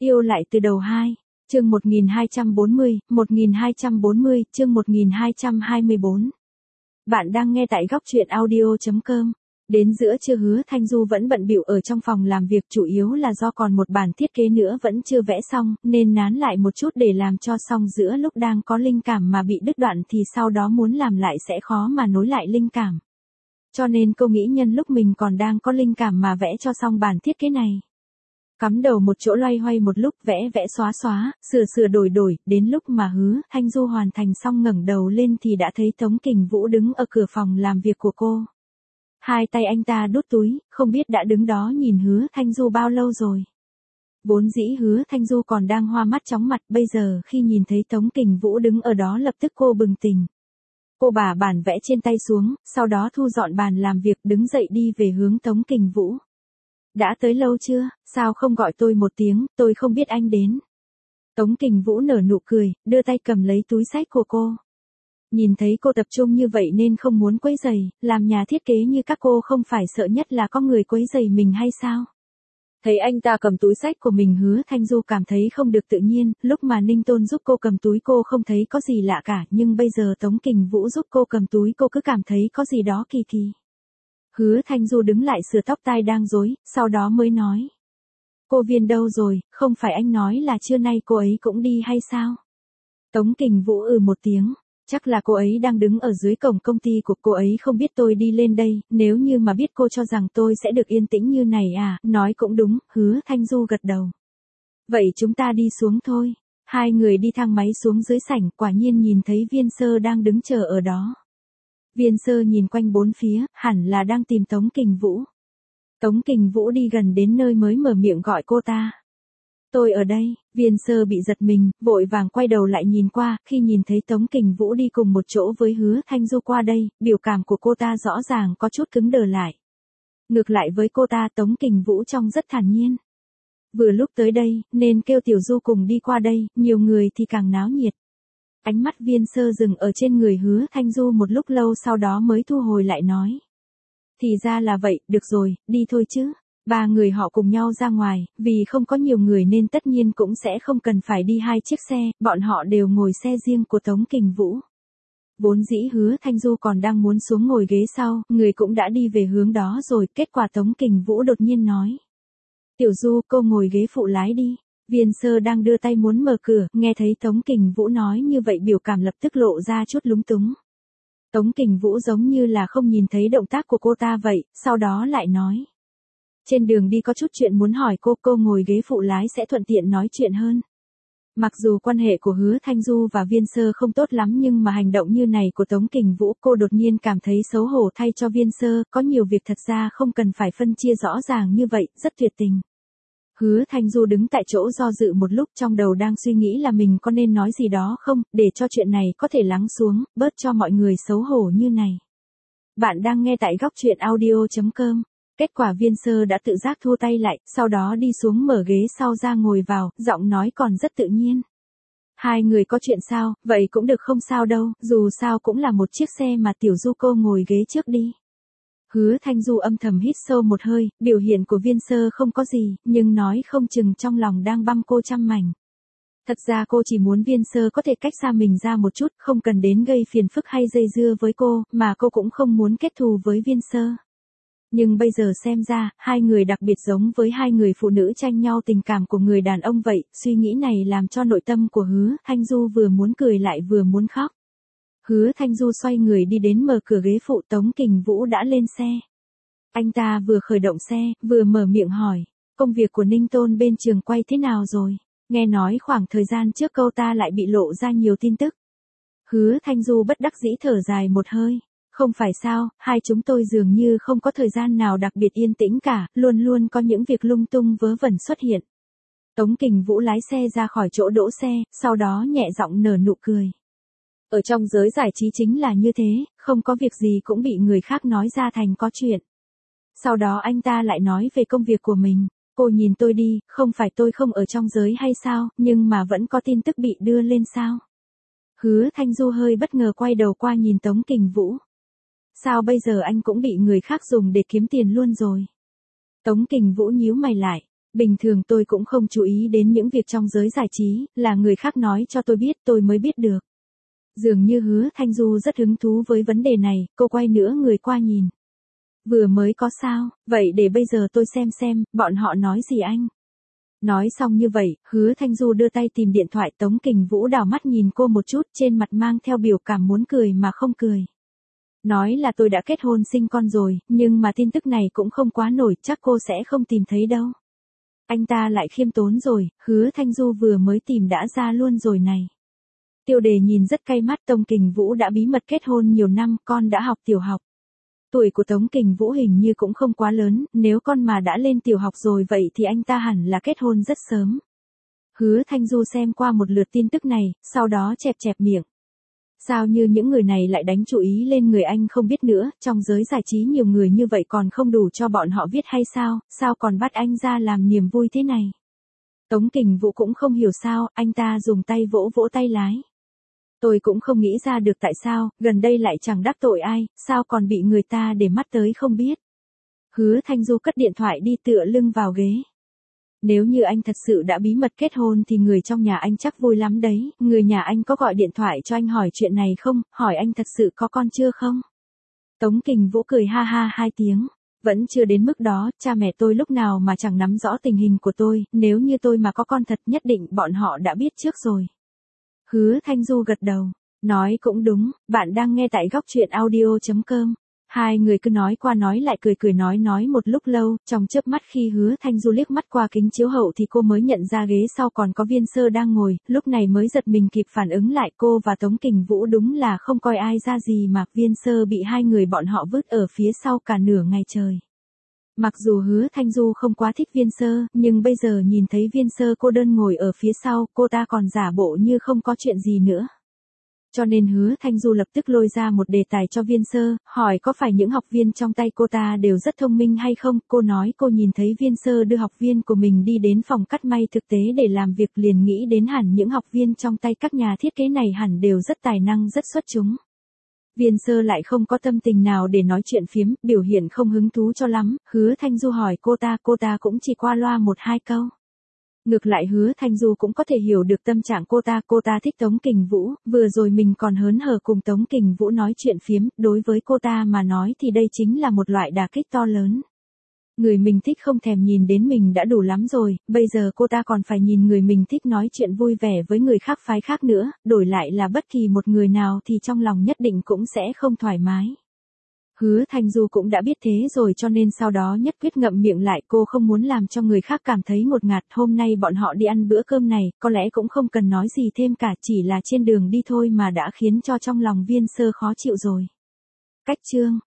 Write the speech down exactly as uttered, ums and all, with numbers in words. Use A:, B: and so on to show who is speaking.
A: Yêu lại từ đầu hai, chương một nghìn hai trăm bốn mươi, một nghìn hai trăm bốn mươi, chương một nghìn hai trăm hai mươi bốn. Bạn đang nghe tại góc truyện audio chấm com. Đến giữa trưa Hứa Thanh Du vẫn bận bịu ở trong phòng làm việc, chủ yếu là do còn một bản thiết kế nữa vẫn chưa vẽ xong, nên nán lại một chút để làm cho xong. Giữa lúc đang có linh cảm mà bị đứt đoạn thì sau đó muốn làm lại sẽ khó mà nối lại linh cảm. Cho nên cô nghĩ nhân lúc mình còn đang có linh cảm mà vẽ cho xong bản thiết kế này. Cắm đầu một chỗ loay hoay một lúc, vẽ vẽ xóa xóa, sửa sửa đổi đổi, đến lúc mà Hứa Thanh Du hoàn thành xong ngẩng đầu lên thì đã thấy Tống Kình Vũ đứng ở cửa phòng làm việc của cô. Hai tay anh ta đút túi, không biết đã đứng đó nhìn Hứa Thanh Du bao lâu rồi. Vốn dĩ Hứa Thanh Du còn đang hoa mắt chóng mặt, bây giờ khi nhìn thấy Tống Kình Vũ đứng ở đó lập tức cô bừng tỉnh. Cô bả bản vẽ trên tay xuống, sau đó thu dọn bàn làm việc, đứng dậy đi về hướng Tống Kình Vũ. Đã tới lâu chưa, sao không gọi tôi một tiếng, tôi không biết anh đến. Tống Kình Vũ nở nụ cười, đưa tay cầm lấy túi xách của cô. Nhìn thấy cô tập trung như vậy nên không muốn quấy rầy, làm nhà thiết kế như các cô không phải sợ nhất là có người quấy rầy mình hay sao? Thấy anh ta cầm túi xách của mình, Hứa Thanh Du cảm thấy không được tự nhiên, lúc mà Ninh Tôn giúp cô cầm túi cô không thấy có gì lạ cả, nhưng bây giờ Tống Kình Vũ giúp cô cầm túi cô cứ cảm thấy có gì đó kỳ kỳ. Hứa Thanh Du đứng lại sửa tóc tai đang rối, sau đó mới nói. Cô Viên đâu rồi, không phải anh nói là trưa nay cô ấy cũng đi hay sao? Tống Kình Vũ ừ một tiếng, chắc là cô ấy đang đứng ở dưới cổng công ty của cô ấy không biết tôi đi lên đây, nếu như mà biết cô cho rằng tôi sẽ được yên tĩnh như này à, nói cũng đúng, Hứa Thanh Du gật đầu. Vậy chúng ta đi xuống thôi. Hai người đi thang máy xuống dưới sảnh, quả nhiên nhìn thấy Viên Sơ đang đứng chờ ở đó. Viên Sơ nhìn quanh bốn phía, hẳn là đang tìm Tống Kình Vũ. Tống Kình Vũ đi gần đến nơi mới mở miệng gọi cô ta. Tôi ở đây. Viên Sơ bị giật mình, vội vàng quay đầu lại nhìn qua, khi nhìn thấy Tống Kình Vũ đi cùng một chỗ với Hứa Thanh Du qua đây, biểu cảm của cô ta rõ ràng có chút cứng đờ lại. Ngược lại với cô ta, Tống Kình Vũ trông rất thản nhiên. Vừa lúc tới đây, nên kêu Tiểu Du cùng đi qua đây, nhiều người thì càng náo nhiệt. Ánh mắt Viên Sơ dừng ở trên người Hứa Thanh Du một lúc lâu, sau đó mới thu hồi lại nói. Thì ra là vậy, được rồi, đi thôi chứ. Ba người họ cùng nhau ra ngoài, vì không có nhiều người nên tất nhiên cũng sẽ không cần phải đi hai chiếc xe, bọn họ đều ngồi xe riêng của Tống Kình Vũ. Vốn dĩ Hứa Thanh Du còn đang muốn xuống ngồi ghế sau, người cũng đã đi về hướng đó rồi, kết quả Tống Kình Vũ đột nhiên nói. Tiểu Du, cô ngồi ghế phụ lái đi. Viên Sơ đang đưa tay muốn mở cửa, nghe thấy Tống Kình Vũ nói như vậy biểu cảm lập tức lộ ra chút lúng túng. Tống Kình Vũ giống như là không nhìn thấy động tác của cô ta vậy, sau đó lại nói. Trên đường đi có chút chuyện muốn hỏi cô, cô ngồi ghế phụ lái sẽ thuận tiện nói chuyện hơn. Mặc dù quan hệ của Hứa Thanh Du và Viên Sơ không tốt lắm nhưng mà hành động như này của Tống Kình Vũ cô đột nhiên cảm thấy xấu hổ thay cho Viên Sơ, có nhiều việc thật ra không cần phải phân chia rõ ràng như vậy, rất tuyệt tình. Hứa Thanh Du đứng tại chỗ do dự một lúc, trong đầu đang suy nghĩ là mình có nên nói gì đó không, để cho chuyện này có thể lắng xuống, bớt cho mọi người xấu hổ như này. Bạn đang nghe tại góc truyện audio chấm com. Kết quả Viên Sơ đã tự giác thua tay lại, sau đó đi xuống mở ghế sau ra ngồi vào, giọng nói còn rất tự nhiên. Hai người có chuyện sao, vậy cũng được không sao đâu, dù sao cũng là một chiếc xe mà. Tiểu Du cô ngồi ghế trước đi. Hứa Thanh Du âm thầm hít sâu một hơi, biểu hiện của Viên Sơ không có gì, nhưng nói không chừng trong lòng đang băm cô trăm mảnh. Thật ra cô chỉ muốn Viên Sơ có thể cách xa mình ra một chút, không cần đến gây phiền phức hay dây dưa với cô, mà cô cũng không muốn kết thù với Viên Sơ. Nhưng bây giờ xem ra, hai người đặc biệt giống với hai người phụ nữ tranh nhau tình cảm của người đàn ông vậy, suy nghĩ này làm cho nội tâm của Hứa Thanh Du vừa muốn cười lại vừa muốn khóc. Hứa Thanh Du xoay người đi đến mở cửa ghế phụ, Tống Kình Vũ đã lên xe. Anh ta vừa khởi động xe, vừa mở miệng hỏi, công việc của Ninh Tôn bên trường quay thế nào rồi? Nghe nói khoảng thời gian trước câu ta lại bị lộ ra nhiều tin tức. Hứa Thanh Du bất đắc dĩ thở dài một hơi. Không phải sao, hai chúng tôi dường như không có thời gian nào đặc biệt yên tĩnh cả, luôn luôn có những việc lung tung vớ vẩn xuất hiện. Tống Kình Vũ lái xe ra khỏi chỗ đỗ xe, sau đó nhẹ giọng nở nụ cười. Ở trong giới giải trí chính là như thế, không có việc gì cũng bị người khác nói ra thành có chuyện. Sau đó anh ta lại nói về công việc của mình. Cô nhìn tôi đi, không phải tôi không ở trong giới hay sao, nhưng mà vẫn có tin tức bị đưa lên sao? Hứa Thanh Du hơi bất ngờ quay đầu qua nhìn Tống Kình Vũ. Sao bây giờ anh cũng bị người khác dùng để kiếm tiền luôn rồi? Tống Kình Vũ nhíu mày lại. Bình thường tôi cũng không chú ý đến những việc trong giới giải trí, là người khác nói cho tôi biết tôi mới biết được. Dường như Hứa Thanh Du rất hứng thú với vấn đề này, cô quay nửa người qua nhìn. Vừa mới có sao, vậy để bây giờ tôi xem xem, bọn họ nói gì anh. Nói xong như vậy, Hứa Thanh Du đưa tay tìm điện thoại. Tống Kình Vũ đảo mắt nhìn cô một chút, trên mặt mang theo biểu cảm muốn cười mà không cười. Nói là tôi đã kết hôn sinh con rồi, nhưng mà tin tức này cũng không quá nổi, chắc cô sẽ không tìm thấy đâu. Anh ta lại khiêm tốn rồi, Hứa Thanh Du vừa mới tìm đã ra luôn rồi này. Tiêu Đề nhìn rất cay mắt. Tống Kình Vũ đã bí mật kết hôn nhiều năm, con đã học tiểu học. Tuổi của Tống Kình Vũ hình như cũng không quá lớn, nếu con mà đã lên tiểu học rồi vậy thì anh ta hẳn là kết hôn rất sớm. Hứa Thanh Du xem qua một lượt tin tức này, sau đó chẹp chẹp miệng. Sao như những người này lại đánh chú ý lên người anh không biết nữa, trong giới giải trí nhiều người như vậy còn không đủ cho bọn họ viết hay sao, sao còn bắt anh ra làm niềm vui thế này. Tống Kình Vũ cũng không hiểu sao, anh ta dùng tay vỗ vỗ tay lái. Tôi cũng không nghĩ ra được tại sao, gần đây lại chẳng đắc tội ai, sao còn bị người ta để mắt tới không biết. Hứa Thanh Du cất điện thoại đi tựa lưng vào ghế. Nếu như anh thật sự đã bí mật kết hôn thì người trong nhà anh chắc vui lắm đấy, người nhà anh có gọi điện thoại cho anh hỏi chuyện này không, hỏi anh thật sự có con chưa không? Tống Kình Vũ cười ha ha hai tiếng. Vẫn chưa đến mức đó, cha mẹ tôi lúc nào mà chẳng nắm rõ tình hình của tôi, nếu như tôi mà có con thật nhất định bọn họ đã biết trước rồi. Hứa Thanh Du gật đầu, nói cũng đúng, bạn đang nghe tại góc truyện audio chấm com. Hai người cứ nói qua nói lại cười cười nói nói một lúc lâu, trong chớp mắt khi Hứa Thanh Du liếc mắt qua kính chiếu hậu thì cô mới nhận ra ghế sau còn có Viên Sơ đang ngồi, lúc này mới giật mình kịp phản ứng lại. Cô và Tống Kình Vũ đúng là không coi ai ra gì mà Viên Sơ bị hai người bọn họ vứt ở phía sau cả nửa ngày trời. Mặc dù Hứa Thanh Du không quá thích Viên Sơ, nhưng bây giờ nhìn thấy Viên Sơ cô đơn ngồi ở phía sau, cô ta còn giả bộ như không có chuyện gì nữa. Cho nên Hứa Thanh Du lập tức lôi ra một đề tài cho Viên Sơ, hỏi có phải những học viên trong tay cô ta đều rất thông minh hay không. Cô nói cô nhìn thấy Viên Sơ đưa học viên của mình đi đến phòng cắt may thực tế để làm việc, liền nghĩ đến hẳn những học viên trong tay các nhà thiết kế này hẳn đều rất tài năng rất xuất chúng. Viên Sơ lại không có tâm tình nào để nói chuyện phiếm, biểu hiện không hứng thú cho lắm. Hứa Thanh Du hỏi cô ta, cô ta cũng chỉ qua loa một hai câu. Ngược lại Hứa Thanh Du cũng có thể hiểu được tâm trạng cô ta, cô ta thích Tống Kình Vũ, vừa rồi mình còn hớn hở cùng Tống Kình Vũ nói chuyện phiếm, đối với cô ta mà nói thì đây chính là một loại đả kích to lớn. Người mình thích không thèm nhìn đến mình đã đủ lắm rồi, bây giờ cô ta còn phải nhìn người mình thích nói chuyện vui vẻ với người khác phái khác nữa, đổi lại là bất kỳ một người nào thì trong lòng nhất định cũng sẽ không thoải mái. Hứa Thanh Du cũng đã biết thế rồi cho nên sau đó nhất quyết ngậm miệng lại, cô không muốn làm cho người khác cảm thấy ngột ngạt. Hôm nay bọn họ đi ăn bữa cơm này, có lẽ cũng không cần nói gì thêm cả, chỉ là trên đường đi thôi mà đã khiến cho trong lòng Viên Sơ khó chịu rồi. Cách chương